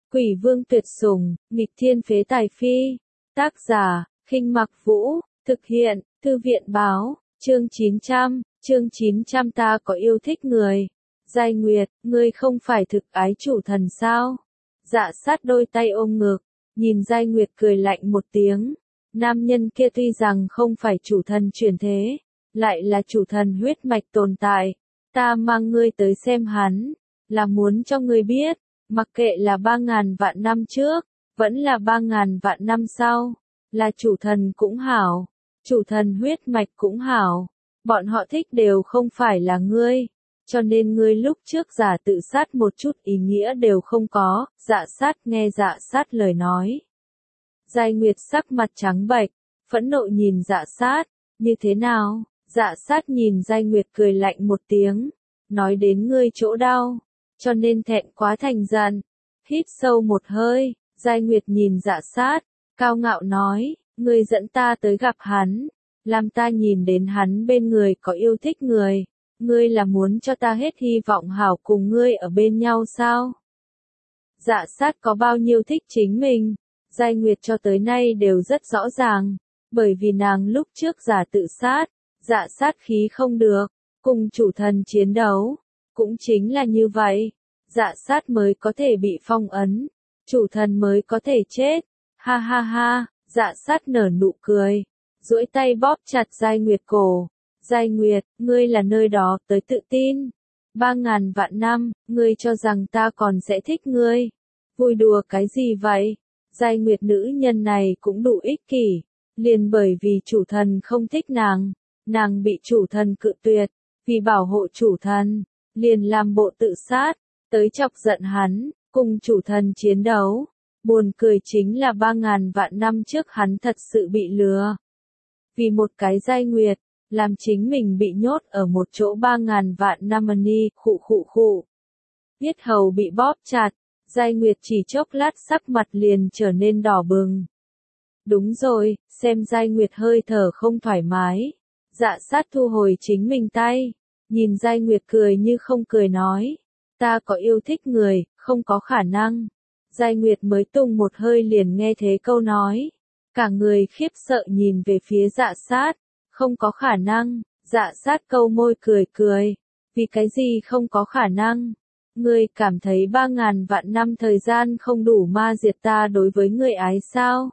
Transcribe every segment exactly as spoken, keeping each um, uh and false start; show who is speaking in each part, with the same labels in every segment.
Speaker 1: Quỷ vương tuyệt sủng, nghịch thiên phế tài phi. Tác giả, Khinh Mặc Vũ, thực hiện, Thư viện báo, chương chín trăm, chương chín trăm ta có yêu thích người. Giai Nguyệt, ngươi không phải thực ái chủ thần sao? Dạ sát đôi tay ôm ngực, nhìn Giai Nguyệt cười lạnh một tiếng. Nam nhân kia tuy rằng không phải chủ thần chuyển thế, lại là chủ thần huyết mạch tồn tại. Ta mang ngươi tới xem hắn, là muốn cho ngươi biết, mặc kệ là ba ngàn vạn năm trước, vẫn là ba ngàn vạn năm sau, là chủ thần cũng hảo, chủ thần huyết mạch cũng hảo, bọn họ thích đều không phải là ngươi, cho nên ngươi lúc trước giả tự sát một chút ý nghĩa đều không có. Dạ sát nghe dạ sát lời nói. Giai Nguyệt sắc mặt trắng bệch, phẫn nộ nhìn dạ sát, như thế nào? Dạ sát nhìn Giai Nguyệt cười lạnh một tiếng, nói đến ngươi chỗ đau, cho nên thẹn quá thành giận. Hít sâu một hơi, Giai Nguyệt nhìn dạ sát, cao ngạo nói, ngươi dẫn ta tới gặp hắn, làm ta nhìn đến hắn bên người có yêu thích người, ngươi là muốn cho ta hết hy vọng hảo cùng ngươi ở bên nhau sao? Dạ sát có bao nhiêu thích chính mình, Giai Nguyệt cho tới nay đều rất rõ ràng, bởi vì nàng lúc trước giả tự sát, dạ sát khí không được, cùng chủ thần chiến đấu, cũng chính là như vậy, dạ sát mới có thể bị phong ấn, chủ thần mới có thể chết, ha ha ha, dạ sát nở nụ cười, duỗi tay bóp chặt Giai Nguyệt cổ. Giai Nguyệt, ngươi là nơi đó tới tự tin. Ba ngàn vạn năm, ngươi cho rằng ta còn sẽ thích ngươi. Vui đùa cái gì vậy? Giai Nguyệt nữ nhân này cũng đủ ích kỷ. Liền bởi vì chủ thần không thích nàng, nàng bị chủ thần cự tuyệt, vì bảo hộ chủ thần, liền làm bộ tự sát, tới chọc giận hắn, cùng chủ thần chiến đấu. Buồn cười chính là ba ngàn vạn năm trước hắn thật sự bị lừa. Vì một cái Giai Nguyệt, làm chính mình bị nhốt ở một chỗ ba ngàn vạn năm ni, khụ khụ khụ. Yết hầu bị bóp chặt, Giai Nguyệt chỉ chốc lát sắc mặt liền trở nên đỏ bừng. Đúng rồi, xem Giai Nguyệt hơi thở không thoải mái. Dạ sát thu hồi chính mình tay, nhìn Giai Nguyệt cười như không cười nói, ta có yêu thích người, không có khả năng. Giai Nguyệt mới tung một hơi liền nghe thế câu nói, cả người khiếp sợ nhìn về phía dạ sát. Không có khả năng, dạ sát câu môi cười cười, vì cái gì không có khả năng? Ngươi cảm thấy ba ngàn vạn năm thời gian không đủ ma diệt ta đối với ngươi ái sao?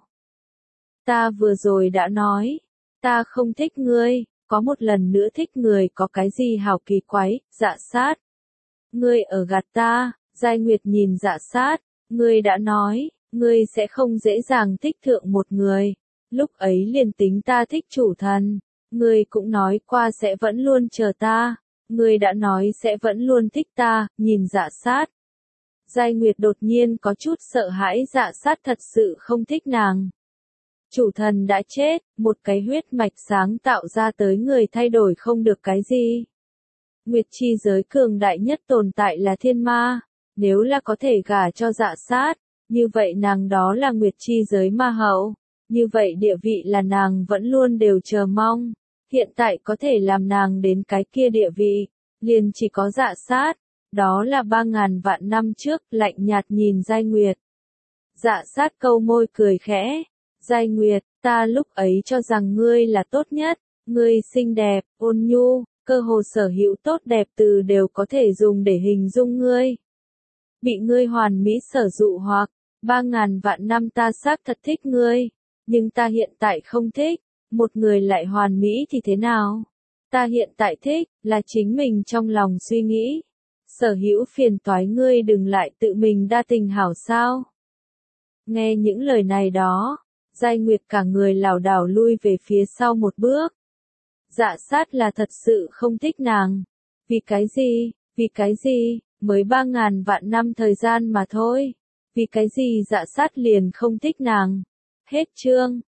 Speaker 1: Ta vừa rồi đã nói, ta không thích ngươi, có một lần nữa thích người có cái gì hảo kỳ quái, dạ sát. Ngươi ở gạt ta, Giai Nguyệt nhìn dạ sát, ngươi đã nói, ngươi sẽ không dễ dàng thích thượng một người, lúc ấy liền tính ta thích chủ thần. Ngươi cũng nói qua sẽ vẫn luôn chờ ta, ngươi đã nói sẽ vẫn luôn thích ta, nhìn dạ sát. Giai Nguyệt đột nhiên có chút sợ hãi dạ sát thật sự không thích nàng. Chủ thần đã chết, một cái huyết mạch sáng tạo ra tới người thay đổi không được cái gì. Nguyệt chi giới cường đại nhất tồn tại là thiên ma, nếu là có thể gả cho dạ sát, như vậy nàng đó là Nguyệt chi giới ma hậu. Như vậy địa vị là nàng vẫn luôn đều chờ mong, hiện tại có thể làm nàng đến cái kia địa vị, liền chỉ có dạ sát, đó là ba ngàn vạn năm trước, lạnh nhạt nhìn Giai Nguyệt. Dạ sát câu môi cười khẽ, Giai Nguyệt, ta lúc ấy cho rằng ngươi là tốt nhất, ngươi xinh đẹp, ôn nhu, cơ hồ sở hữu tốt đẹp từ đều có thể dùng để hình dung ngươi. Bị ngươi hoàn mỹ sở dụ hoặc, ba ngàn vạn năm ta xác thật thích ngươi. Nhưng ta hiện tại không thích, một người lại hoàn mỹ thì thế nào? Ta hiện tại thích, là chính mình trong lòng suy nghĩ. Sở hữu phiền toái ngươi đừng lại tự mình đa tình hảo sao? Nghe những lời này đó, Giai Nguyệt cả người lảo đảo lui về phía sau một bước. Dạ sát là thật sự không thích nàng. Vì cái gì, vì cái gì, mới ba ngàn vạn năm thời gian mà thôi. Vì cái gì dạ sát liền không thích nàng. Hết chương.